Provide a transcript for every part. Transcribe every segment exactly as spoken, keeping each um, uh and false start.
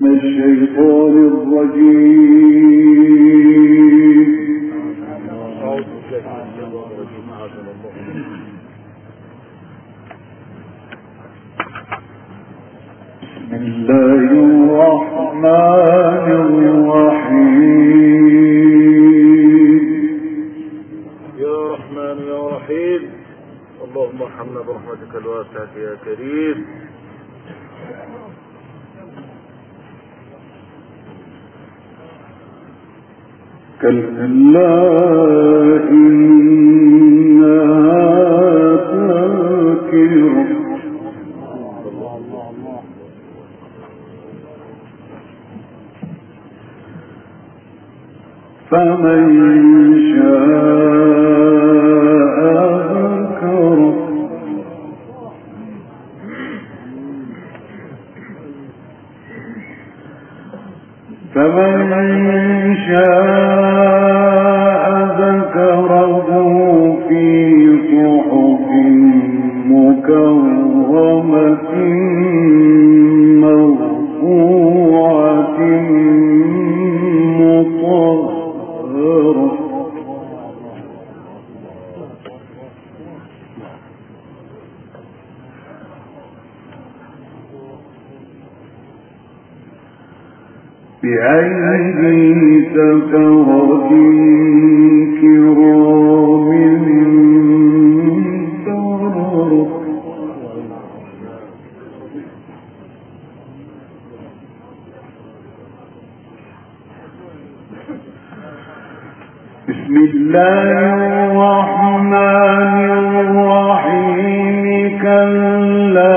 الشيطان الرجيم. بسم الله الرحمن الرحيم. يا رحمن يا رحيم، اللهم ارحمنا برحمتك الواسعة يا كريم. كلا إنها تذكرة فمن شاء ذكره فمن شاء ذكره في صحف مكرمة مرفوعة مطهرة بأيدي سفرة كرام بررة. بسم الله الرحمن الرحيم. كلا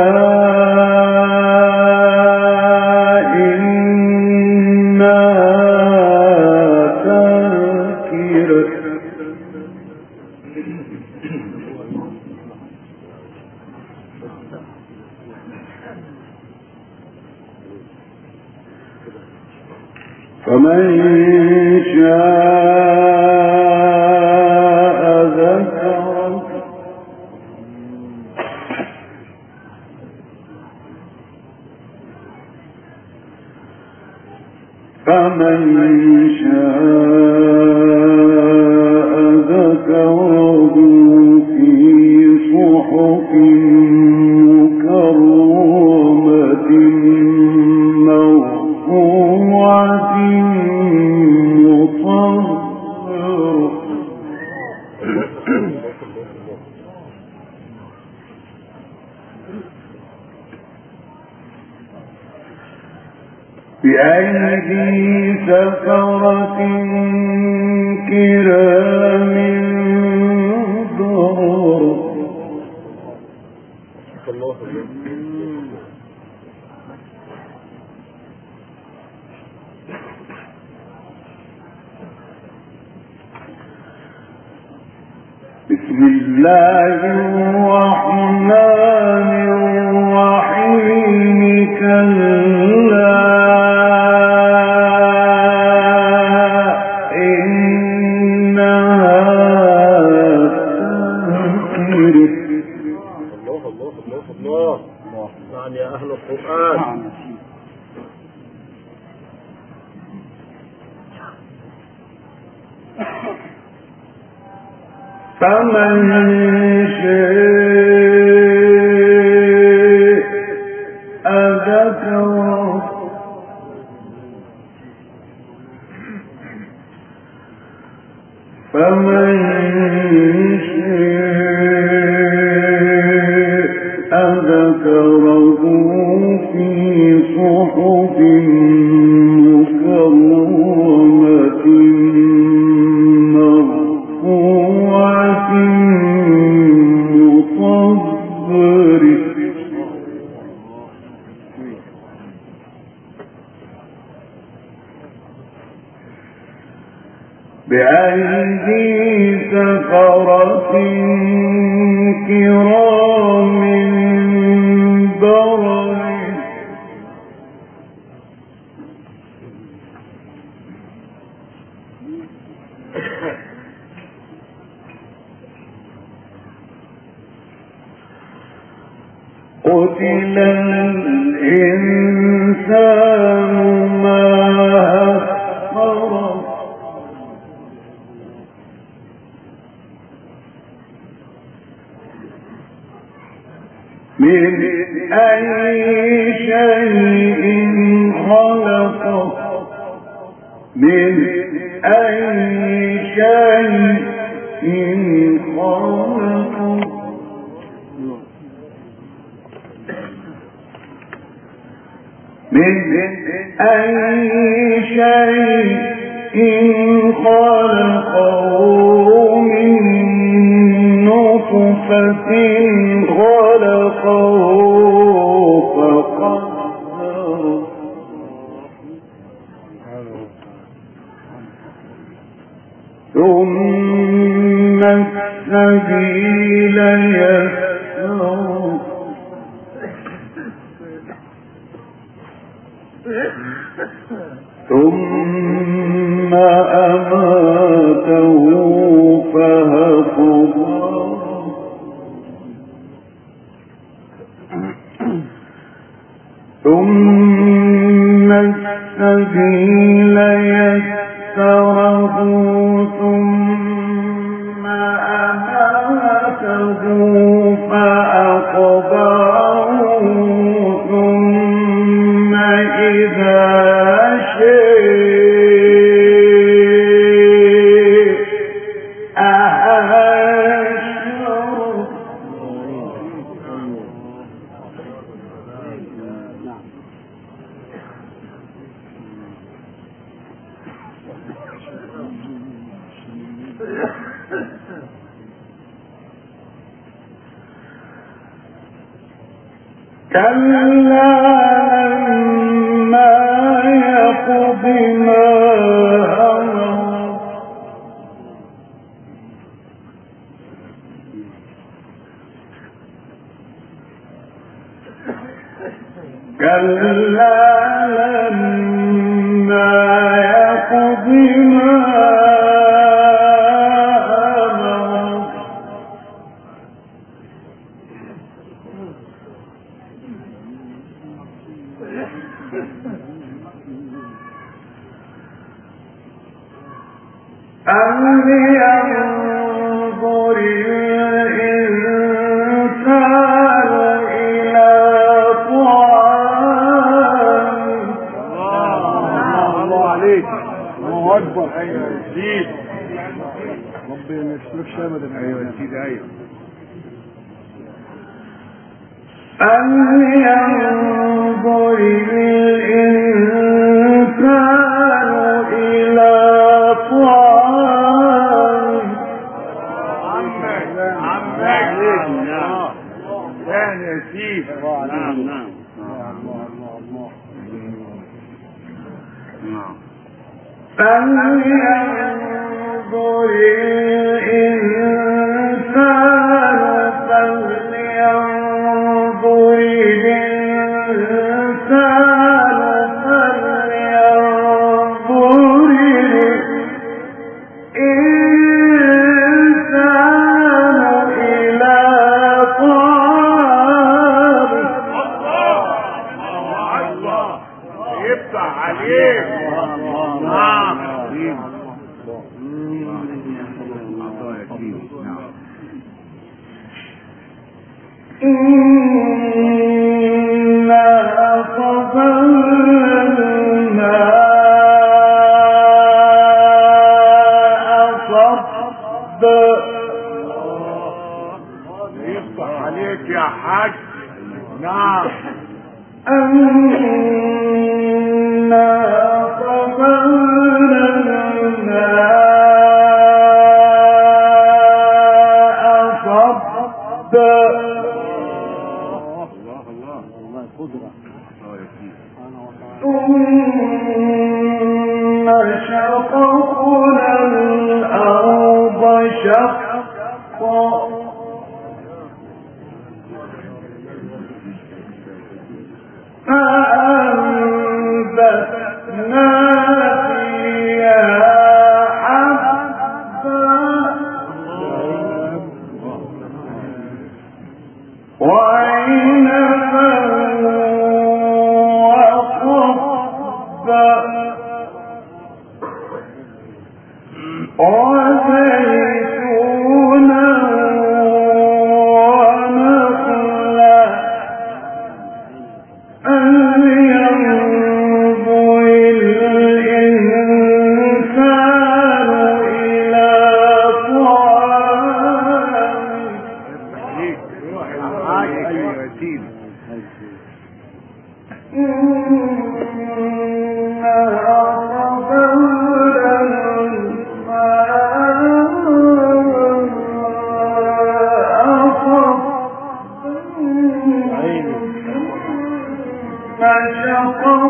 فمن شاء ذكره فمن شاء ذكره في صحف مكرمة مرفوعة مطهرة. بأيدي سفرة كرام بررة. بسم الله الرحمن الرحيم. كلا إنها تذكرة. الله الله الله الله. نعم يا أهل القرآن. فمن شاء ذكره فمن شاء ذكره في صحف مكرمة مرفوعة مطهرة. بأيدي سفرة كرام بررة. قتل الإنسان من أي شيء خلقه من نطفة خلقه فقدره ثم السبيل يسره ثم أماته فأقبره ثم السبيل يسره ثم أماته فأقبره ثم إذا كلا لما يقض ما أمر كلا لما يقض ما فلينظر الإنسان إلى طعامه. الله عليك، الله أكبر. أيوة يا سيد، ربي ما يشتركش أبدا. أيوة يا سيدي، أيوة. فلينظر الإنسان إلى طعامه. يعني يا سيدي، نعم نعم فلينظر الإنسان فلينظر الإنسان فلينظر الإنسان إلى طعامه. الله يفتح عليك. نعم إنا صبرنا صب. يفتح عليك يا حاج. نعم أنا صبرنا صب. ثم شققنا الأرض شقا فأنبتنا فيها حبا وعنبا وقضبا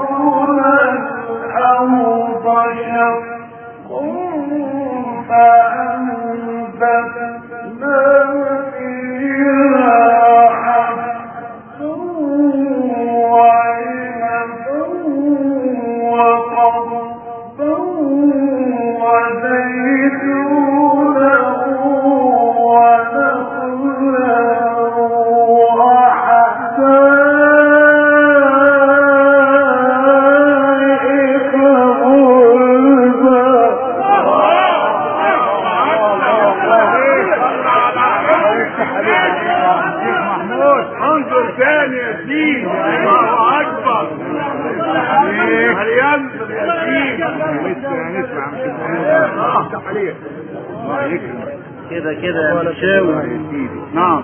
كده كده يا شاوي. نعم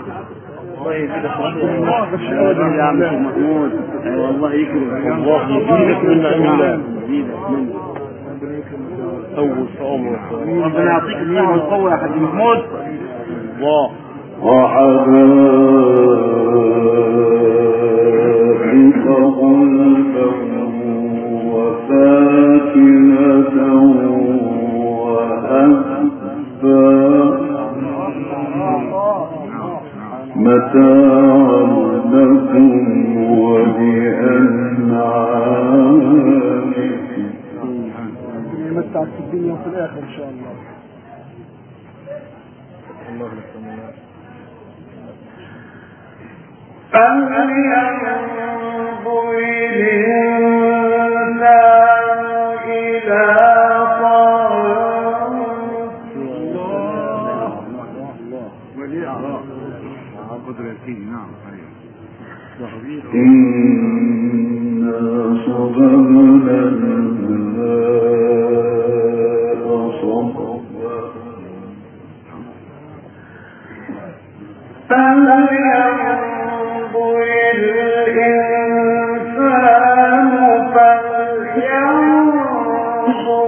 والله يا عم محمود. والله يكرمك الله يزيدك من نعيم يزيدك من طول في عمرك ربنا يعطيك الصحة والقوة يا حاج محمود. الله وحدائق غلبا وفاكهة متاعا لكم ولأنعامكم. يمتعك في الدنيا وفي الآخر إن شاء الله. الله فلينظر الإنسان إلى إنا صببنا الماء صبا فلينظر الإنسان فلينظر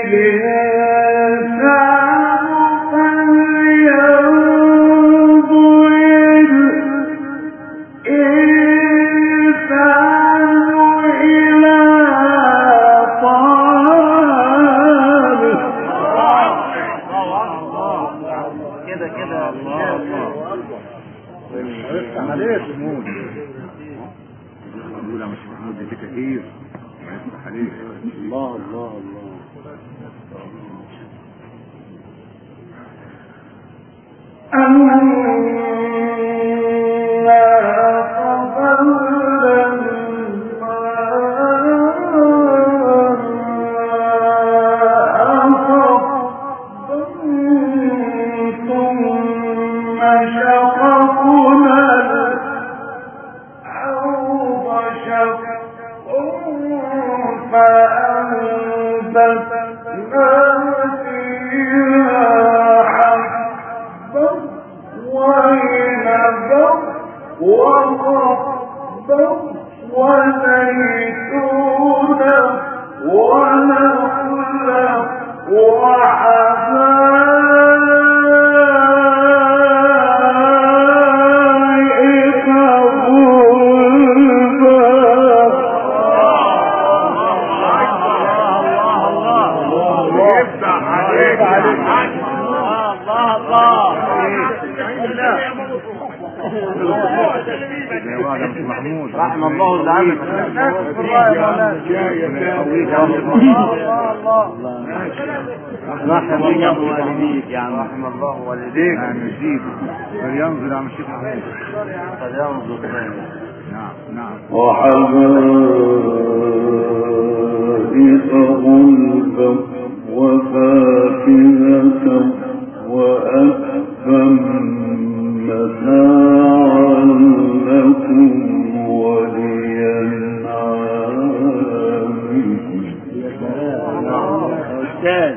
الله الله الله. رحم الله العالم. رحم الله والديك يا عم. رحم الله والديك يعني يزيد فلينظر عم الشيخ محمود فلينظر. نعم نعم. وحدائق غلبا وفاكهة وأبا متاعا لكم ولأنعامكم. أستاذ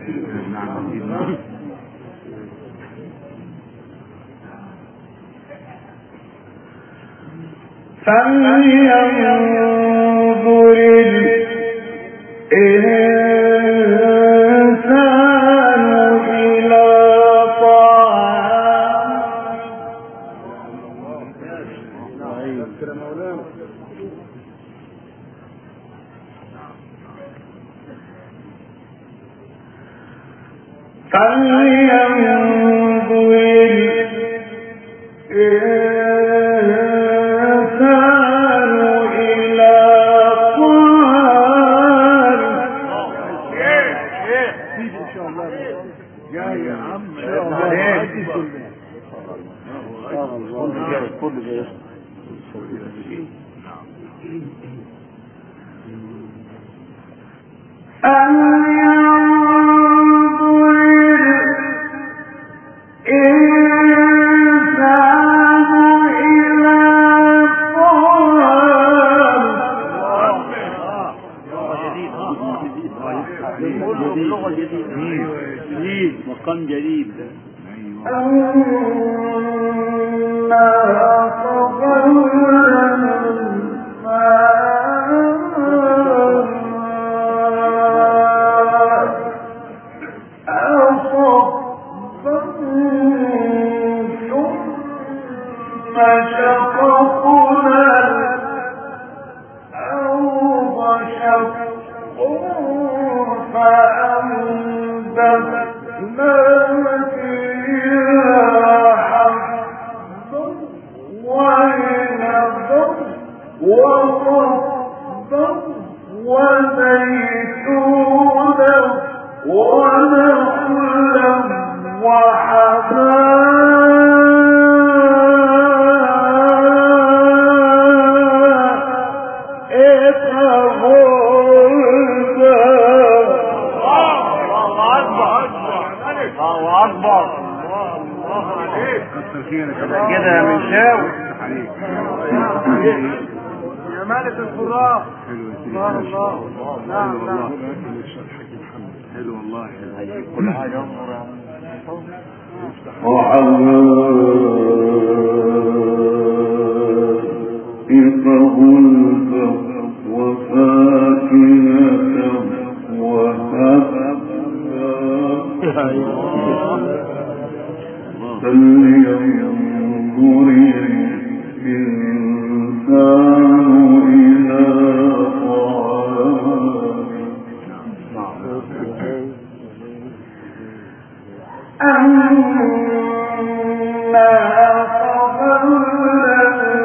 فلينظر الإنسان إلى طعامه مقام جديد. كده من شاو يا مالك القراء. الله الله نعم نعم حلو والله هيجيب كل حاجه انظر يا وحدائق غلبا وفاكهة وهبا فلينظر الإنسان إلى طعامه أنا صبرنا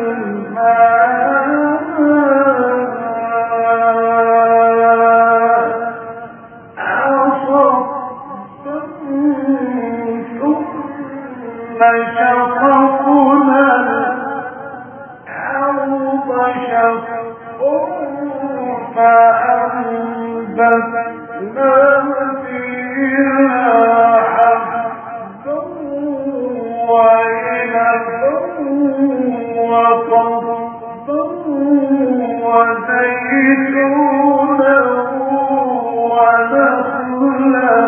فشققنا الأرض شقا فأنبتنا فيها حبا وعنبا وقضبا وزيتونا ونخلا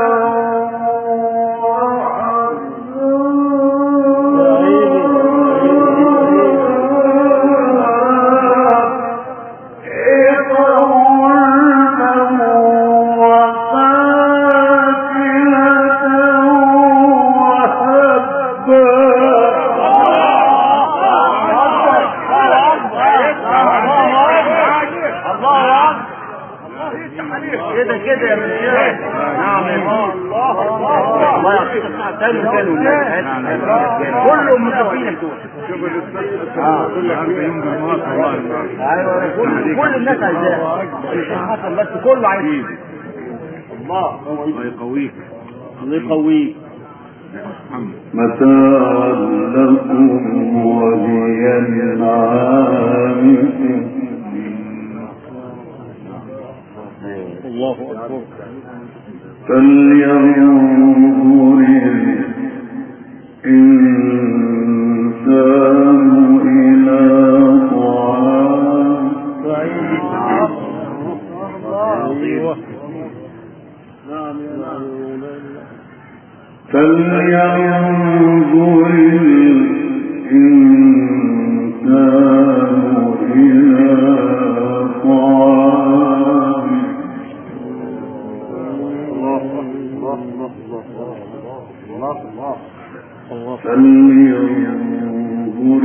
كده يا مشاهد. نعم الله الله يعطيك الصحة. تاني وتاني كله مكفينك دول. كل حاجه يوم بالمرات والله. ايوه كل كل الناس عايزاه حسن بس كله عايز. الله الله يقويك الله يقويك. متاعا لكم ولأنعامكم. الله أكبر. فلينظر الإنسان إلى طعامه فلينظر الإنسان إلى طعامه فلينظر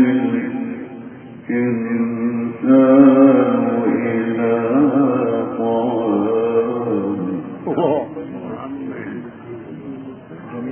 الإنسان إلى طعامه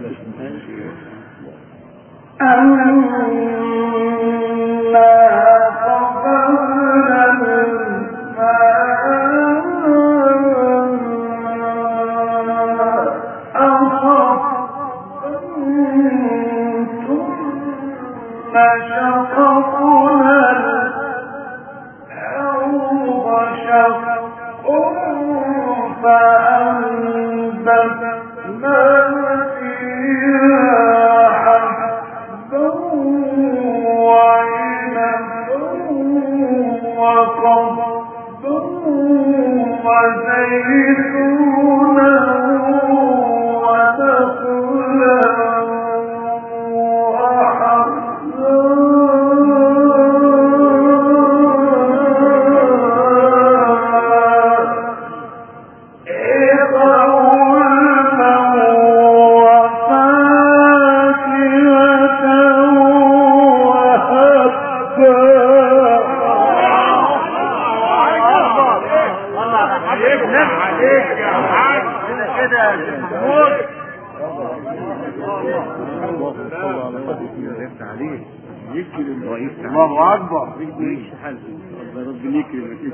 الله اكبر. ربنا يكرمك.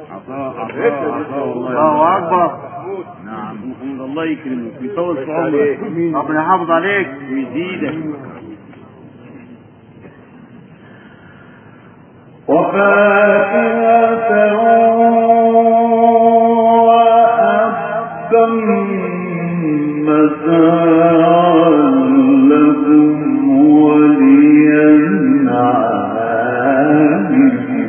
الله اكبر. نعم محمد الله يكرمك ويطول في عمرك. ربنا يحافظ عليك ويزيدك. وفاكهة وأبا متاعا لكم وللأنعام.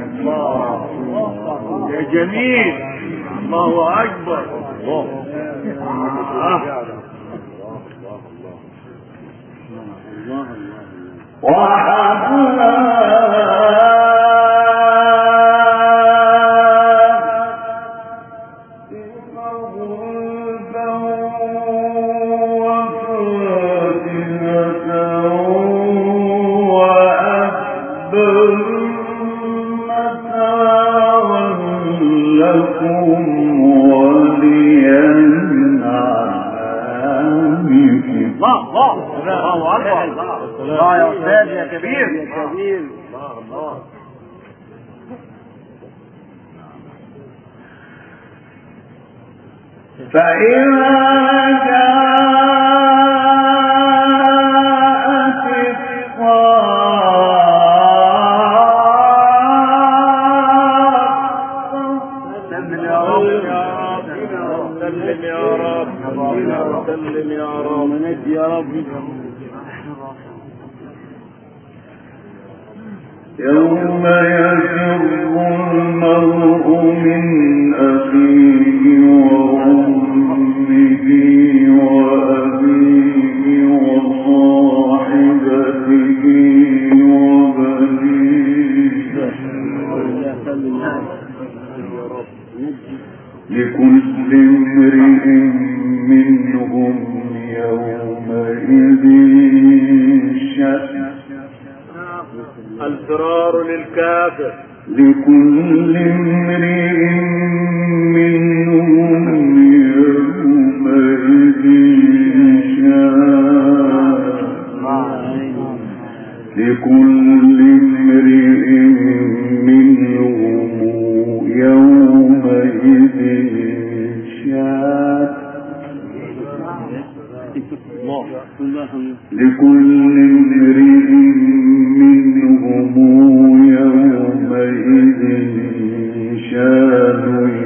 يا جميل. الله أكبر. الله الله يا أستاذ يا كبير يا كبير. الله فإذا جاءت الصاخة سلم يا رب سلم يا رب سلم يا رب نجي يا رب. يوم يفر المرء من أخيه وأمه وأبيه وصاحبته وبنيه لكل امرئ منهم يومئذ شأن. الفرار للكافر. لكل امرئ منهم يومئذ شأن. لكل امرئ منهم يومئذ شأن. لكل امرئ منهم يومئذ شان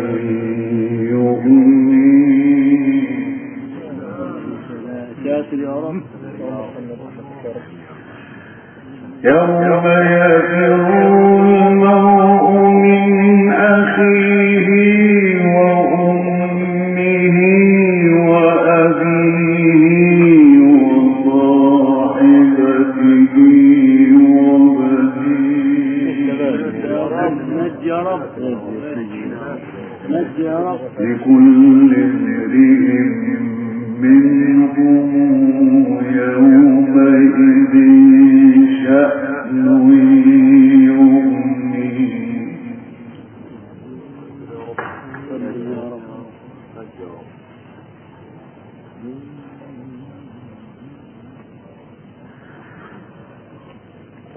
يغنيه. يوم يفر المرء من أخيه وأمه وأبيه وصاحبته لكل امرئ منهم يومئذ شأن يغنيه.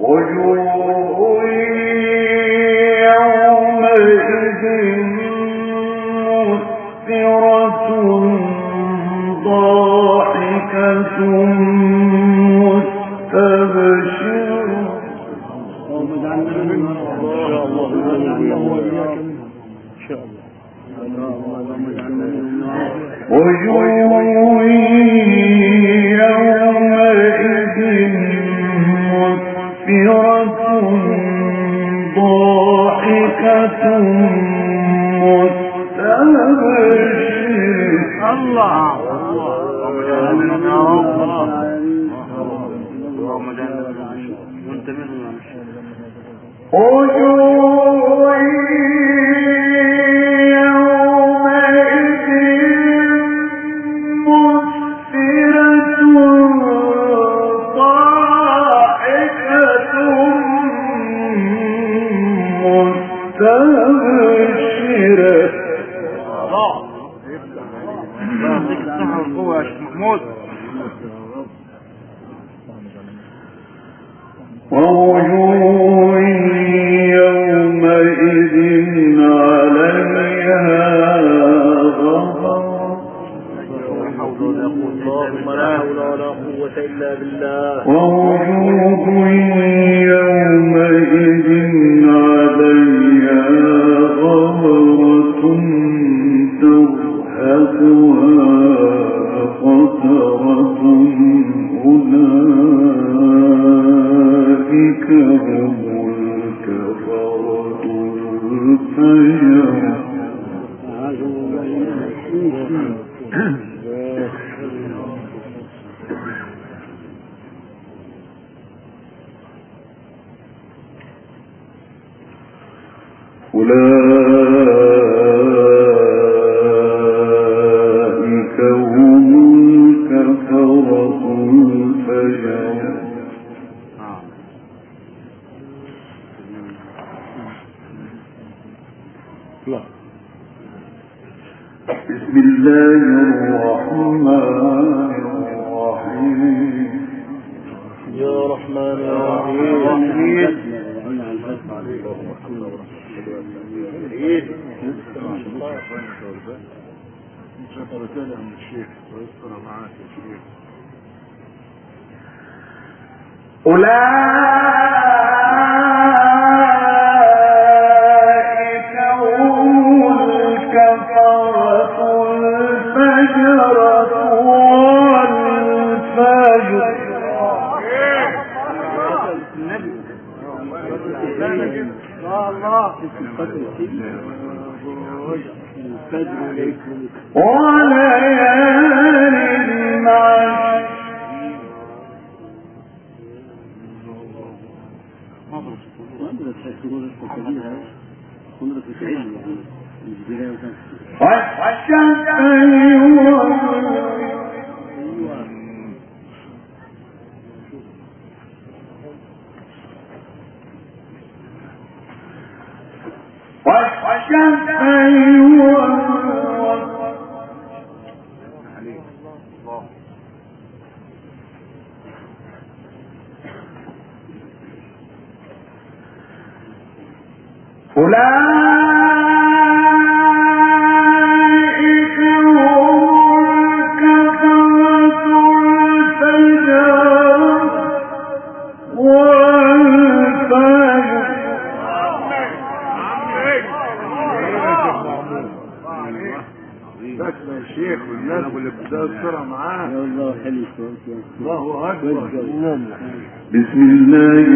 بسم الله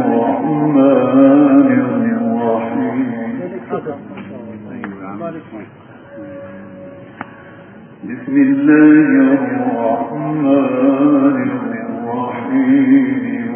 الرحمن الرحيم بسم الله الرحمن الرحيم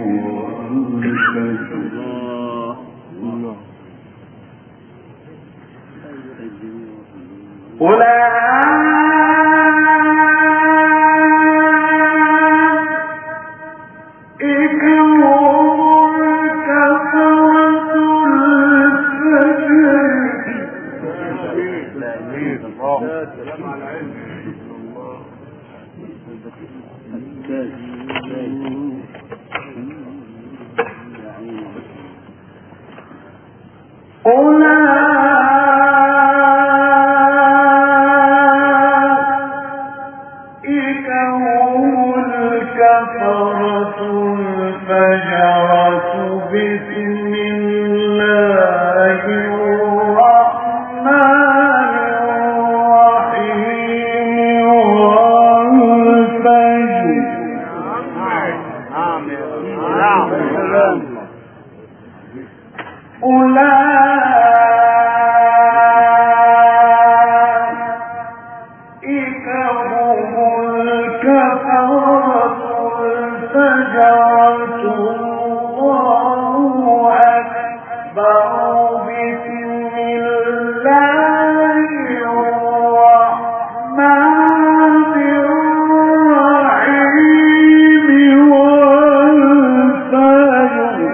أولئك هم الكفرة الفجرة بسم الله الرحمن الرحيم والفجر. أولئك هم الكفرة الفجرة الله أكبر بسم الله الرحمن الرحيم والفجر.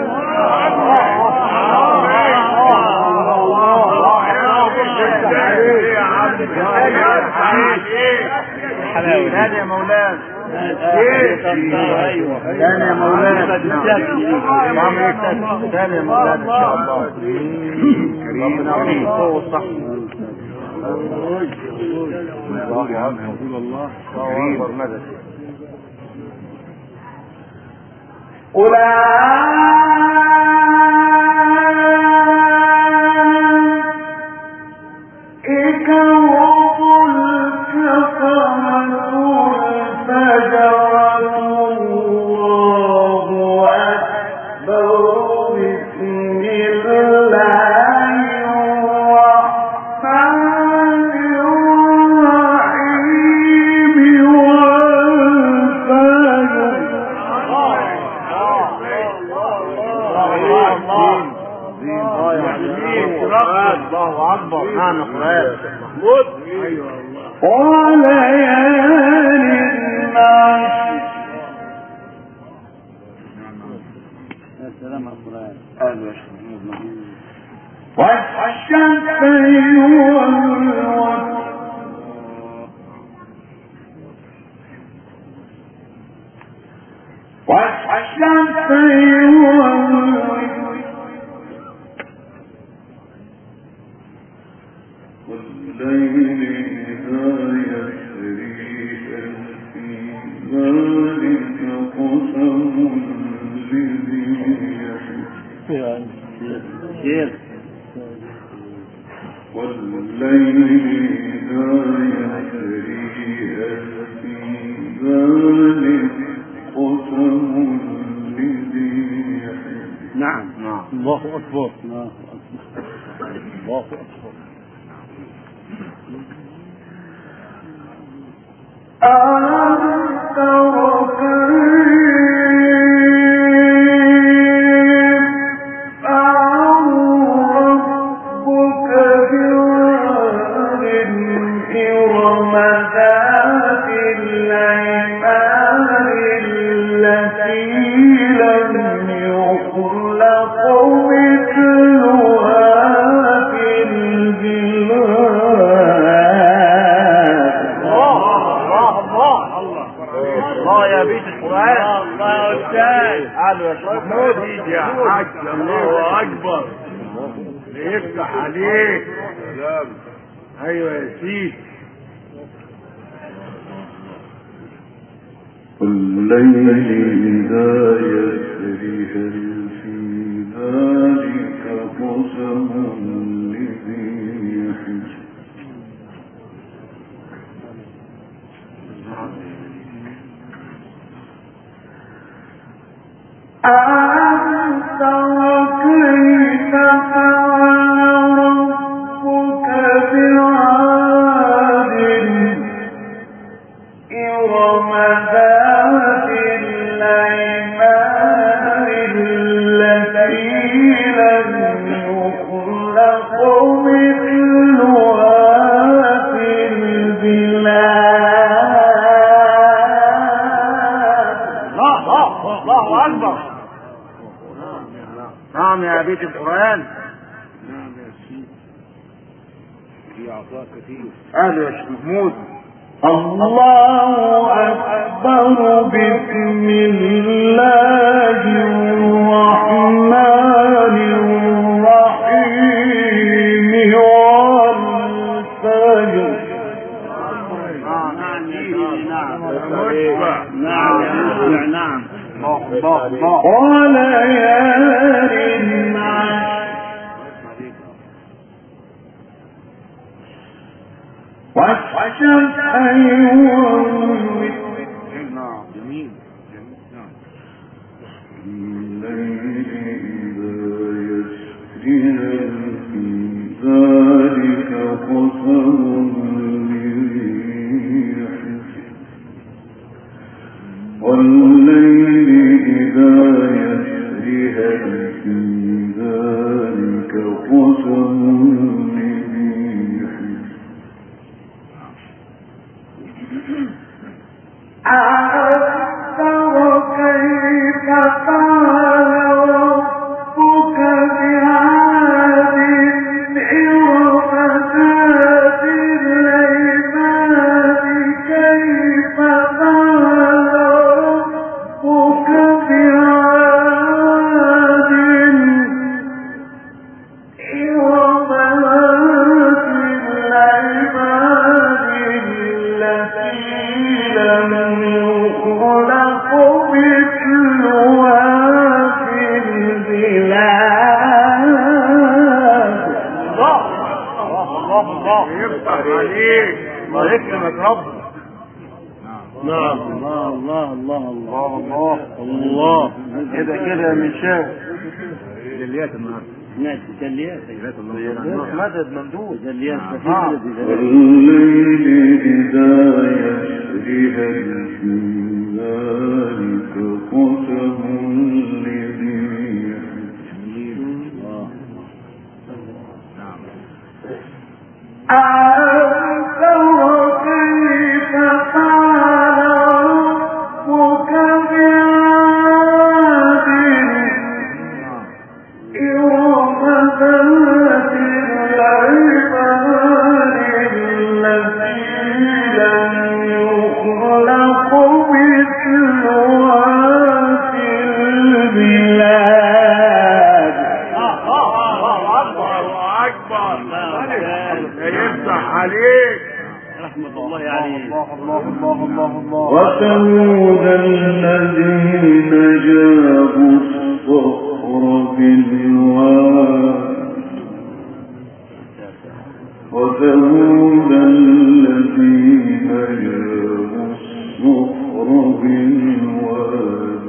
ثاني يا مولانا ثاني يا مولانا ثاني يا مولانا ان شاء الله. ربنا يعطيك القوة والصحة. الله يا رسول الله. الله اكبر مدد. أولئك هم الكفرة الفجرة الله أكبر بسم الله الرحمن الرحيم والفجر. الله اكبر. نعم اخوات محمود. وليال العشر. يا سلام على القرآن. قالوا يا شيخ والشمس والوتر. والشمس والوتر والليل إذا يسري في ذلك قسم لذي شيخ. والليل إذا يسري في ذلك قسم لذي. نعم نعم. الله أكبر. الله أكبر. ألم تر كيف فعل ربك بعاد إرم ذات العماد التي لم يخلق مثلها في البلاد. الله يا بيت القرآن. الله يا أستاذ. قالوا يا شيخ محمود يا حاج. الله أكبر. يفتح عليك. أيوة يا سيدي. والليل إذا يسري هل في ذلك قسم لذي حجر. ألم تر كيف فعل ربك بعاد إرم ذات العماد التي لم يخلق مثلها في البلاد. الله أكبر. نعم يا بيت القرآن. نعم يا سيدي. في عطاء كثير. قالوا يا شيخ محمود. الله أكبر. بسم الله الرحمن الرحيم. والفجر. نعم نعم وليال عشر. والشفع والوتر. جميل. الليل إذا يسري في ذلك قسم لذي حجر. والليل إذا يسري في ذلك قسم لذي حجر. ألم تر كيف فعل ربك بعاد إرم ذات العماد. كيف فعل ربك بعاد إرم ذات العماد التي لم يخلق مثلها في البلاد. الله الله الله يفتح عليك. الله يكرمك رب. نعم. الله الله الله الله الله كده كده من شاف جليات النهارده. نعم جليات مدد ممدود جليات. والليل إذا يسري في ذلك قسم لذي حجر. ألم تر كيف فعل ربك بعاد إرم ذات العماد التي لم يخلق مثلها في البلاد. الله أكبر. يفتح عليك. رحمة الله عليك. الله الله الله الله الله. وثمود الذين جابوا الصخر بالواد. وثمود الذين جابوا الصخر بالواد.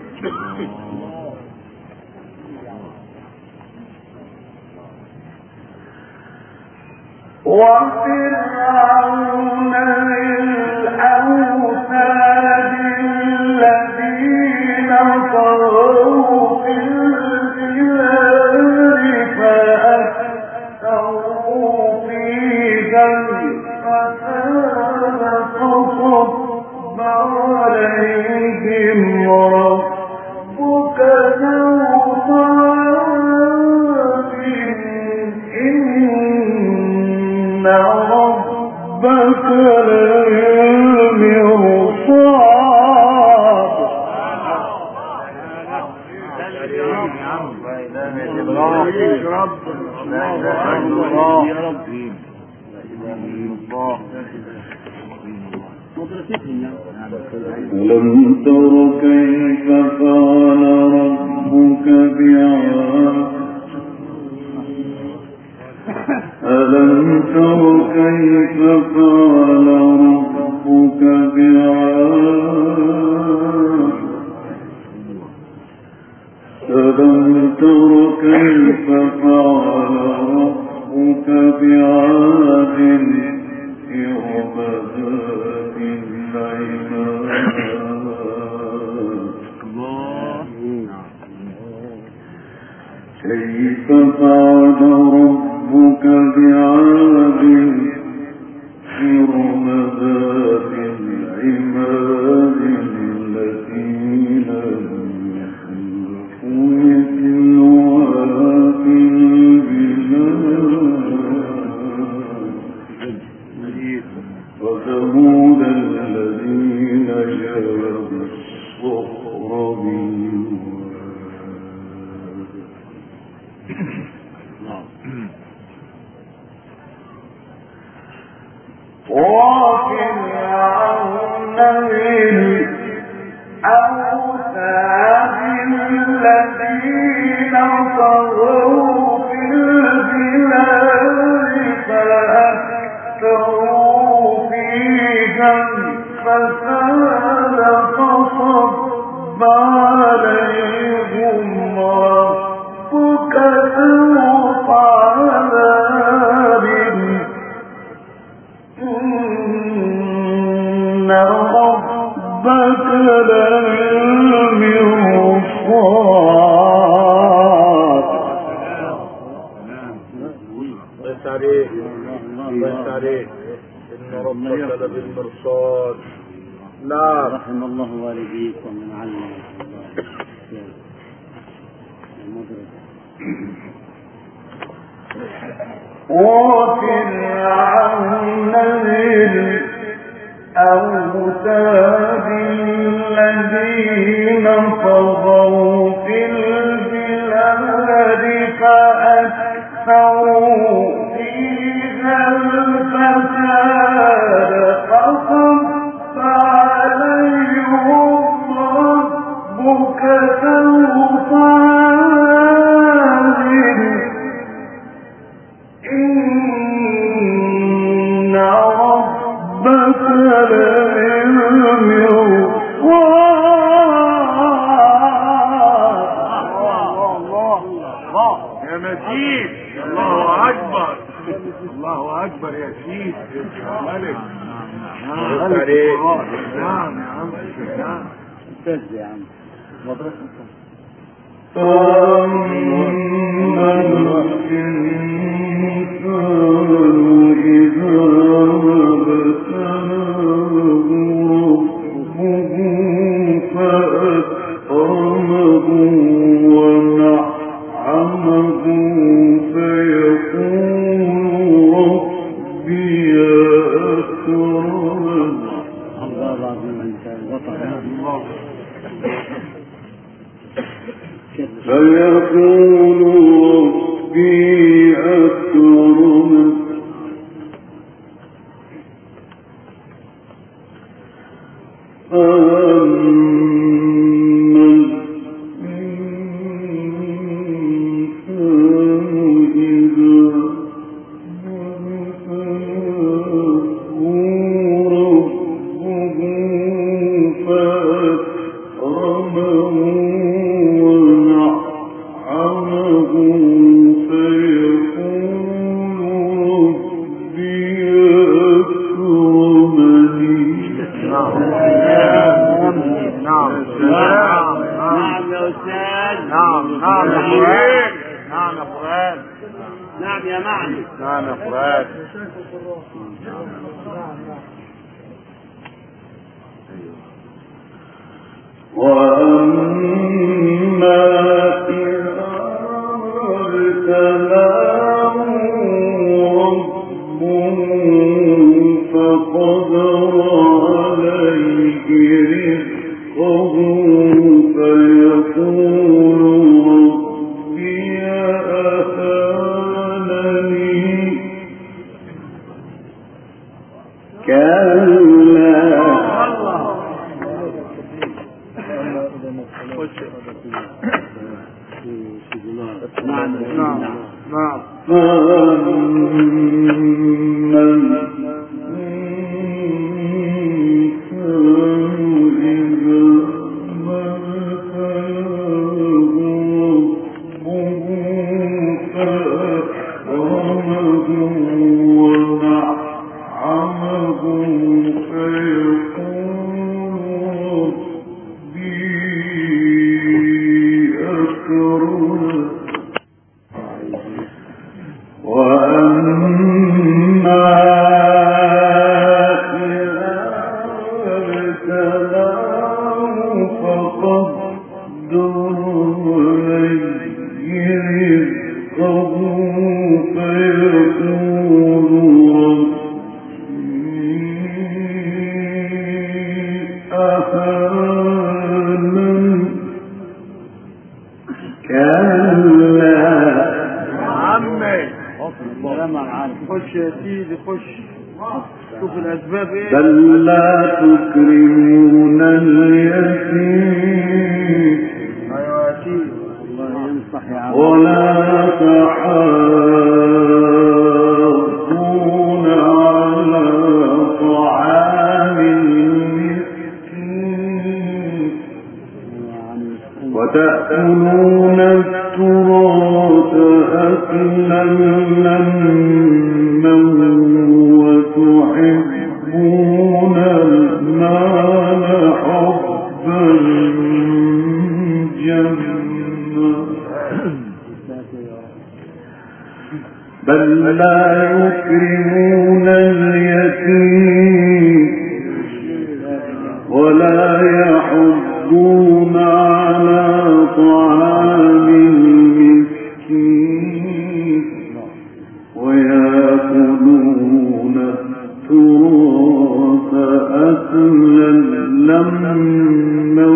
وفرعون الأوتاد الذين طغوا في البلاد فأكثروا فيها الفساد فصب عليهم ربك سوط عذاب. إن ربك للمرصاد. ألم تر كيف فعل ربك بعاد. ألم تر كيف فعل ربك بعاد. ألم تر كيف فعل ربك بعاد إرم ذات العماد. كيف فعل ربك بعاد إرم ذات العماد التي لم يخلق مثلها في البلاد. وثمود رحم الله والديك ومن علم وفرعون ذي الأوتاد الذين طغوا في البلاد فأكثروا فيها الفساد فصب عليهم ربك سوط عذاب إن ربك للمرصاد. يا مجيد، الله أكبر، الله أكبر يا سيد ملك. نعم نعم نعم استاذ يا عم مدرسة. فأما الإنسان إذا ابتلاه ربه فأكرمه ونعمه فيقول ربي أكرمن. الله العظيم أنت وطن الله. فيقول ربي أكرمن فأما الإنسان إذا خش يا سيدي خش شوف الاسباب ايه. بل لا تكرمون اليتيم ايوه يا سيدي الله ينصح يا عم. ولا تحاضون على طعام المسكين وتأكلون التراث أكلا لما وتحبون المال حبا جما بل لا يكرمون اليتيم ولا يحضون على طعام المسكين ويأكلون التراث أكلا لما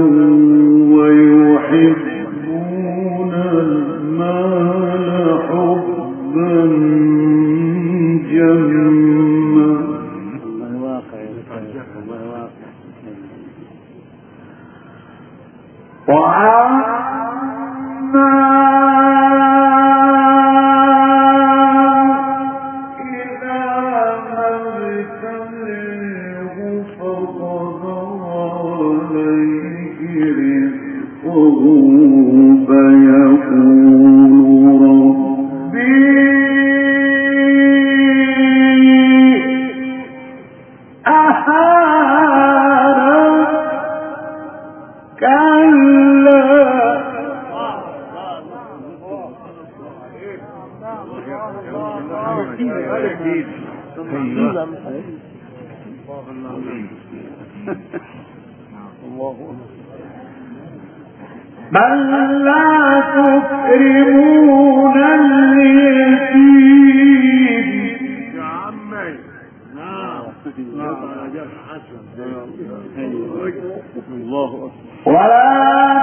ويحبون المال حبا جما الله واقع الله واقع. وعما إذا ما ابتليه فقدر عليه رزقه فيقول ربي أهانن كلا بل لا تكرمون اليتيم يا عمي الله أكبر ولا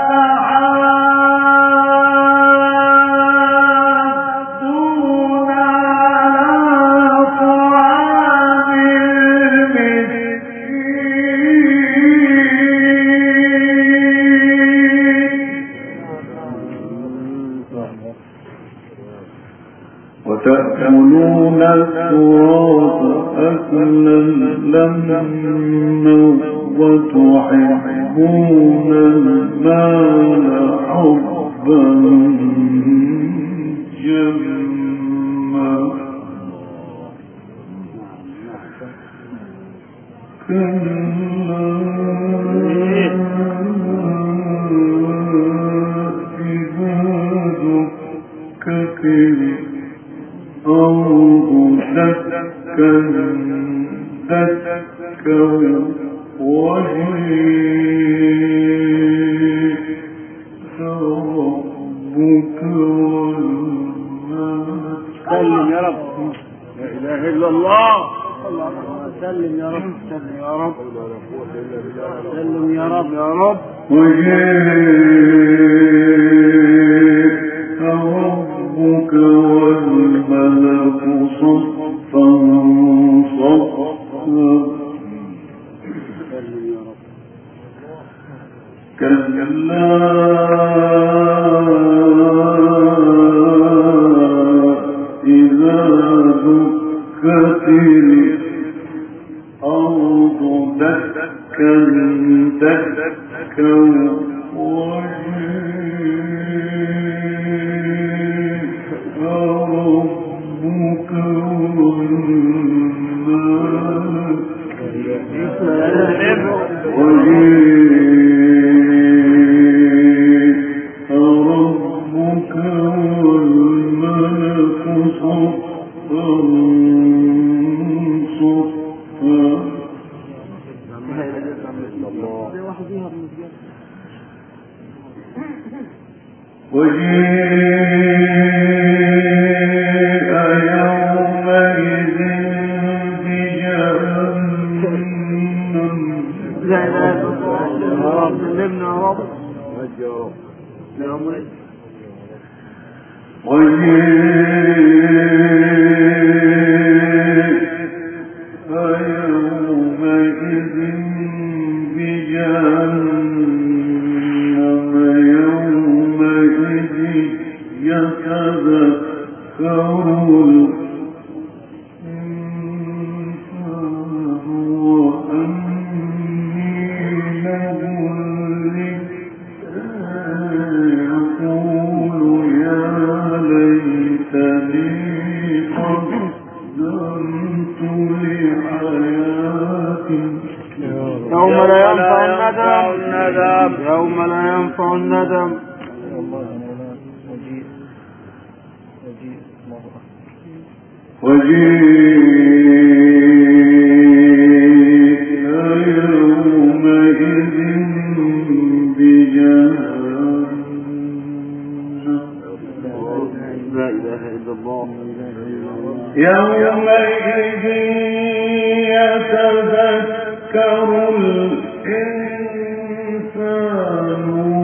تحاضون على طعام المسكين وتأكلون التراث أكلا لما وتحبون المال حبا جما كلا إذا دكت الأرض دكا دكا وجيء ربك والملك سلم يا رب لا اله الا الله. سلم يا رب سلم يا رب سلم يا رب يا رب وجيء ربك والملك صفا صفا كلا إذا دكت الأرض دكا دكا وجيء ربك والملك وجيء ربك والملك صفا صفا وجيء يومئذ بجهنم لا لا يا رب سلمنا يا رب يا رب يا رب وجيء بجهنم يومئذ يتذكر الإنسان وأنى له الذكرى يقول يا ليتني قدمت لحياتي يوم لا ينفع الندم يوم لا ينفع الندم وجيء يومئذ بجهنم لا إله إلا الله يومئذ يتذكر الإنسان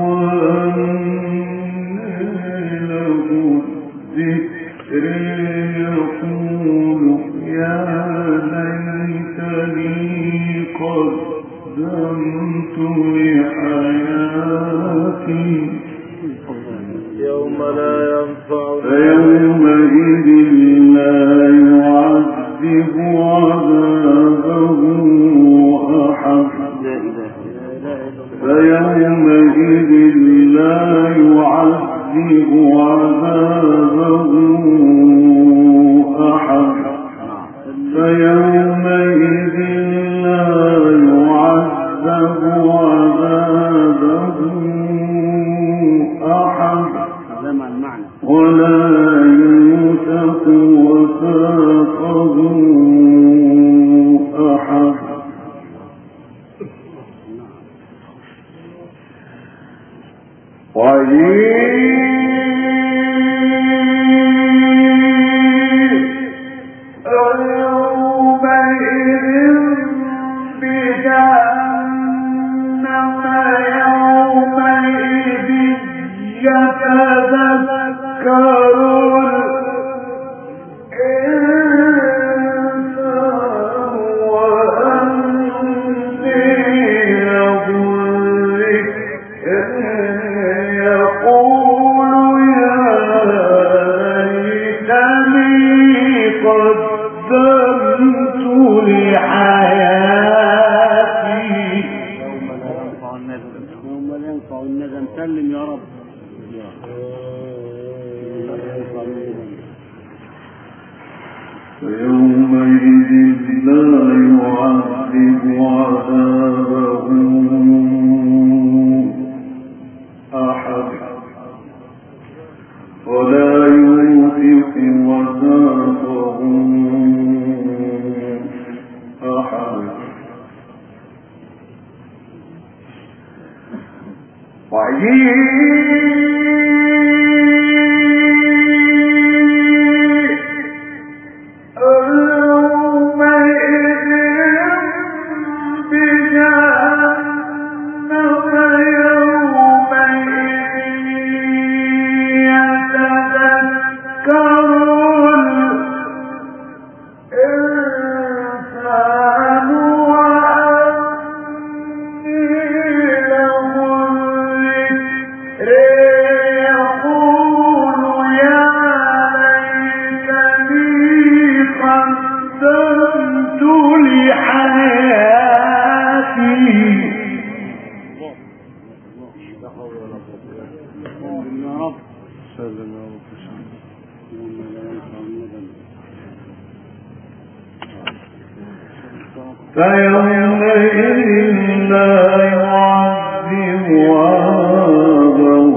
وأنى له الذكر يقول يا ليتني قدمت لحياتي يوم لا ينفع فيومئذ لا يعذب عذابه أحد فيومئذ لا يعذب عذابه أحد فيومئذ لا يعذب عذابه أحد ولا يوثق وثاقه أحد فيومئذ لا يعذب عذابه أحد ولا يوثق وثاقه أحد فيومئذ لا يعذب عذابه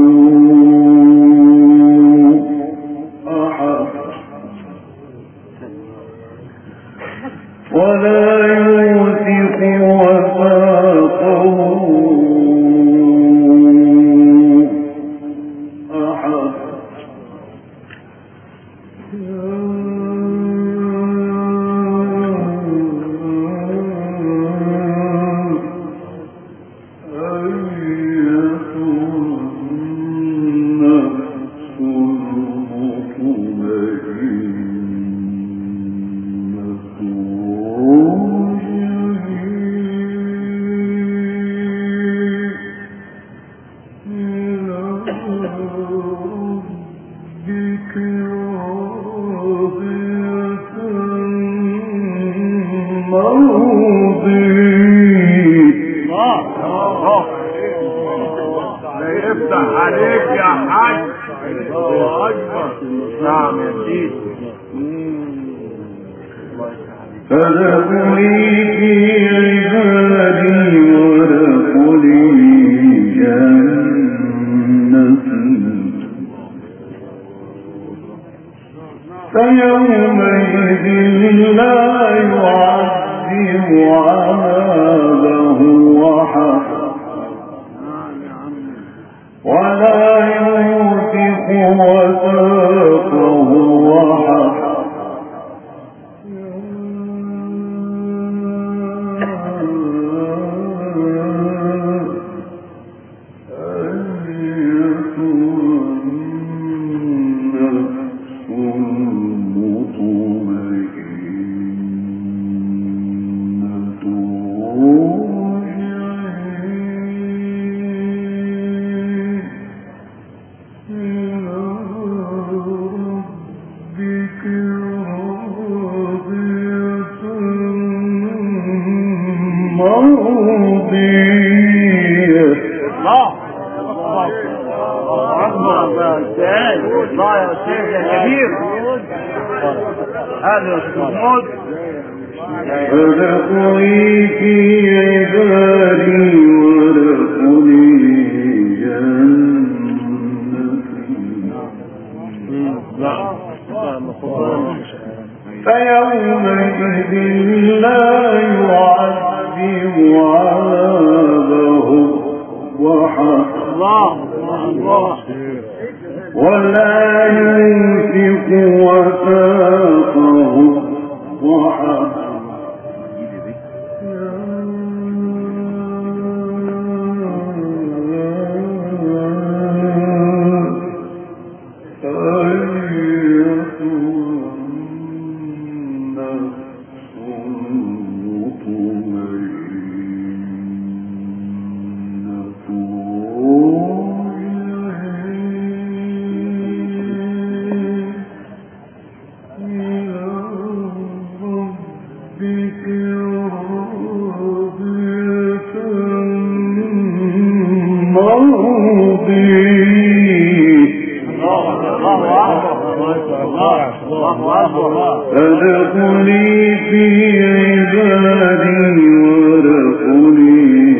أحد ولا يوثق وثاقه أحد لا يفتح عليك يا حاج. الله اكبر. نعم يا سيدي. فادخلي في عبادي وادخلي جنتي فيومئذ لا يعذب عذابه أحد ولا يوثق وثاقه أحد فادخلي في عبادي وادخلي جنتي فيومئذ لا يعذب عذابه أحد ولا يوثق وثاقه أحد فادخلي في عبادي وادخلي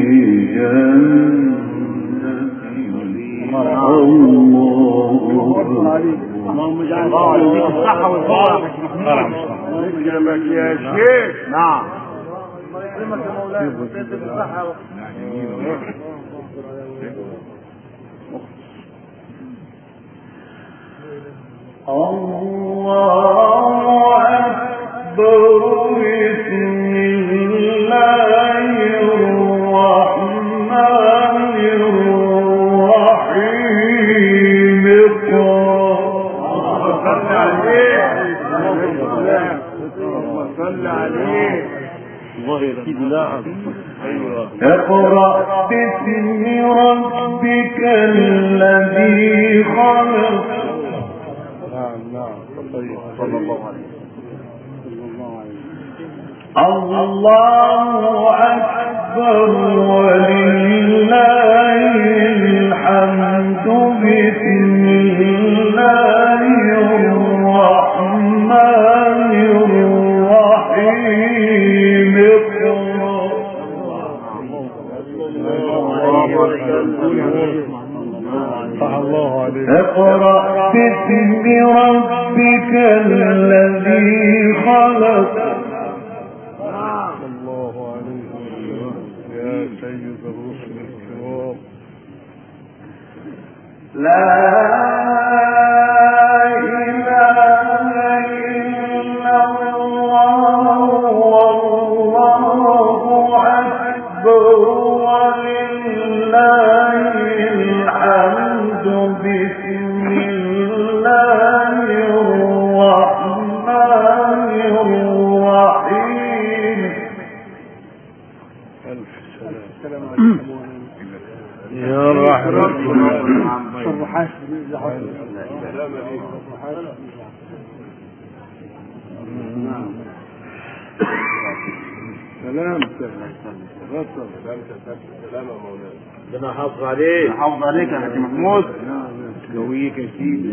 جنتي اللهم اجعل الصحة والفرح جمك يا شيخ. نعم يكرمك يا مولاي بالصحة. الله أكبر بسم الله الرحمن الرحيم صل عليه صل عليه. اقرأ باسم ربك الذي خلق. صلى الله عليه الله أكبر ولله الحمد بسم الله الرحمن الرحيم اقرأ باسم ربك الذي خلق. الله عليه وسلم يا سيد الرسل الكرام. لا إله إلا الله والله أكبر ولله الحمد بسم الله الرحمن الرحيم. ألف سلام يا رحمة صرحات سلام سلام غسل سلام يا مولانا. ربنا يحافظ عليك يحافظ عليك يا حاج محمود. قويك يا سيدي.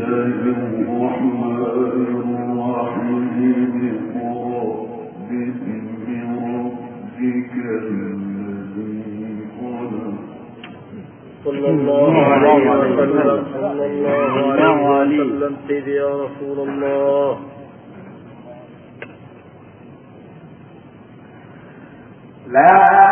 صلى الله عليه وسلم صلى الله عليه وسلم سيدي يا رسول الله. لا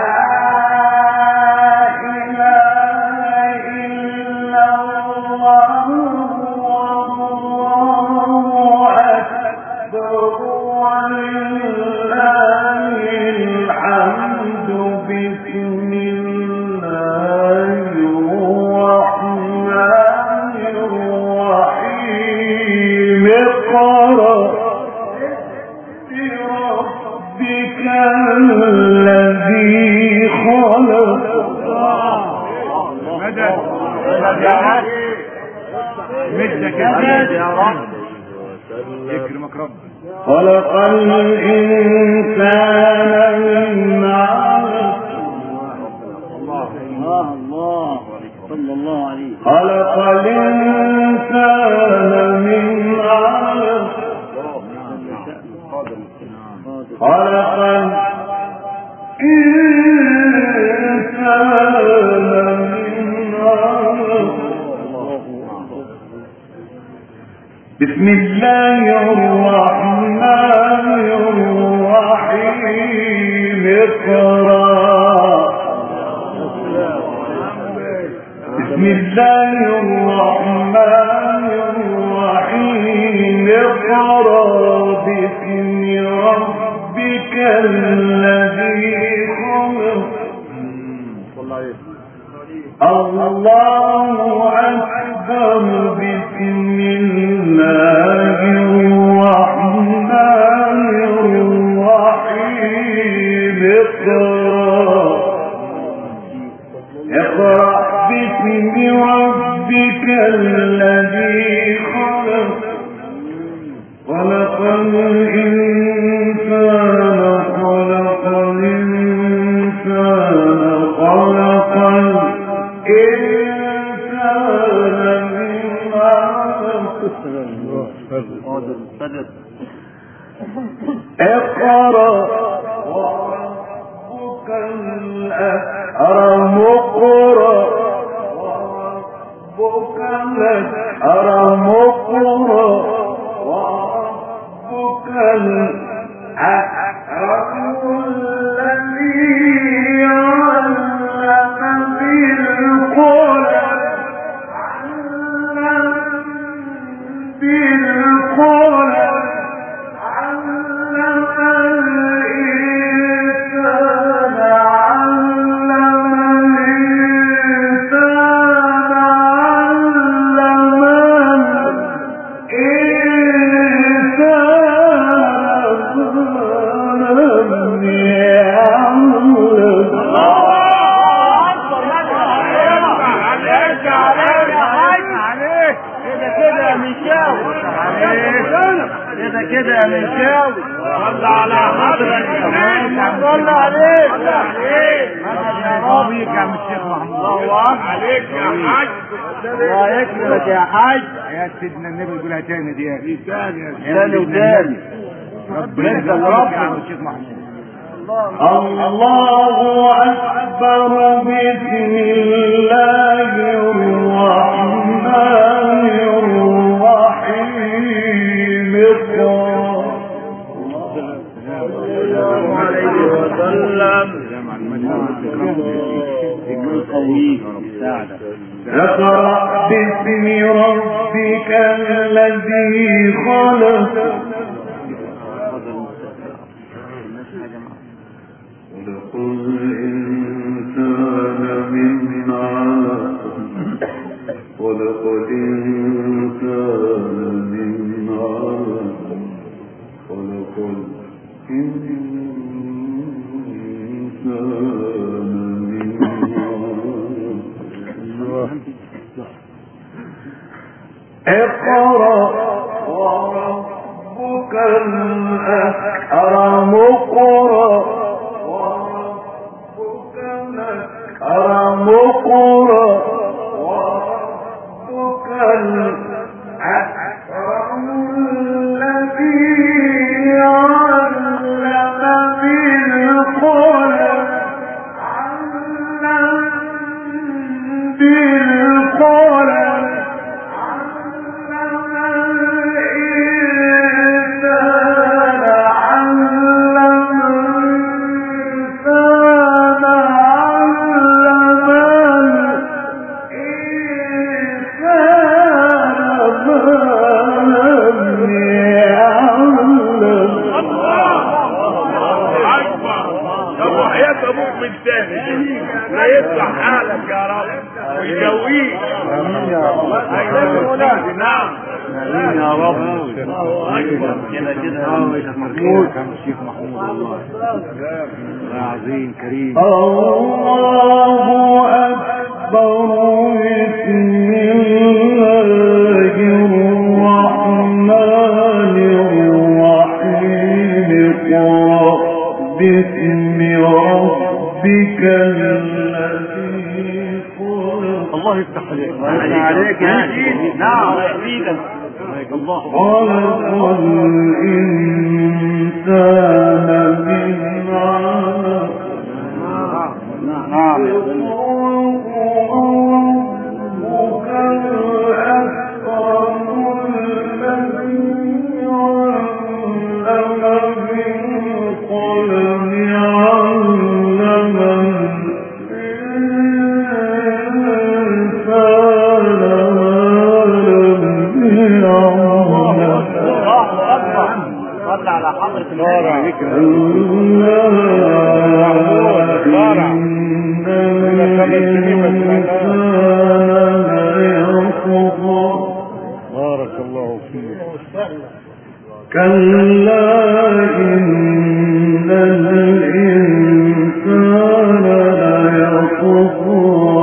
خلق الإنسان من علق. الله الله صلى الله عليه. خلق الإنسان من علق. خلق الإنسان من علق. بسم الله الرحمن الرحيم. اقرأ. بسم الله الرحمن الرحيم. اقرأ باسم ربك الذي خلق. الله أكبر. بسم الله الرحمن الرحيم. اقرأ. اقرأ باسم ربك الذي خلق. خلق الإنسان. خلق الإنسان. خلق الإنسان من علق. اقرأ وربك الأكرم. اقرأ وربك الأكرم. اقرأ وربك الأكرم الذي علم بالقلم. علم بالقلم. علم الإنسان. علم الإنسان. علم كده كده يا منشاوي. صلى على حضرتك. صلى عليك يا رب. يا عم الشيخ محمود. الله عليك يا حاج. الله يكرمك يا حاج. يا سيدنا النبي يقولها تاني دي. دي تاني تاني وتاني. ربنا يكرمك يا عم الشيخ محمود. الله أكبر. بسم الله الرحمن الرحيم. اقرأ. الله عليه وسلم. اقرأ باسم ربك الذي خلق. خلق الإنسان من علق. خلق الإنسان من علق. خلق الإنسان من علق. اقرأ وربك الأكرم. اقرأ الإنسان ليطغى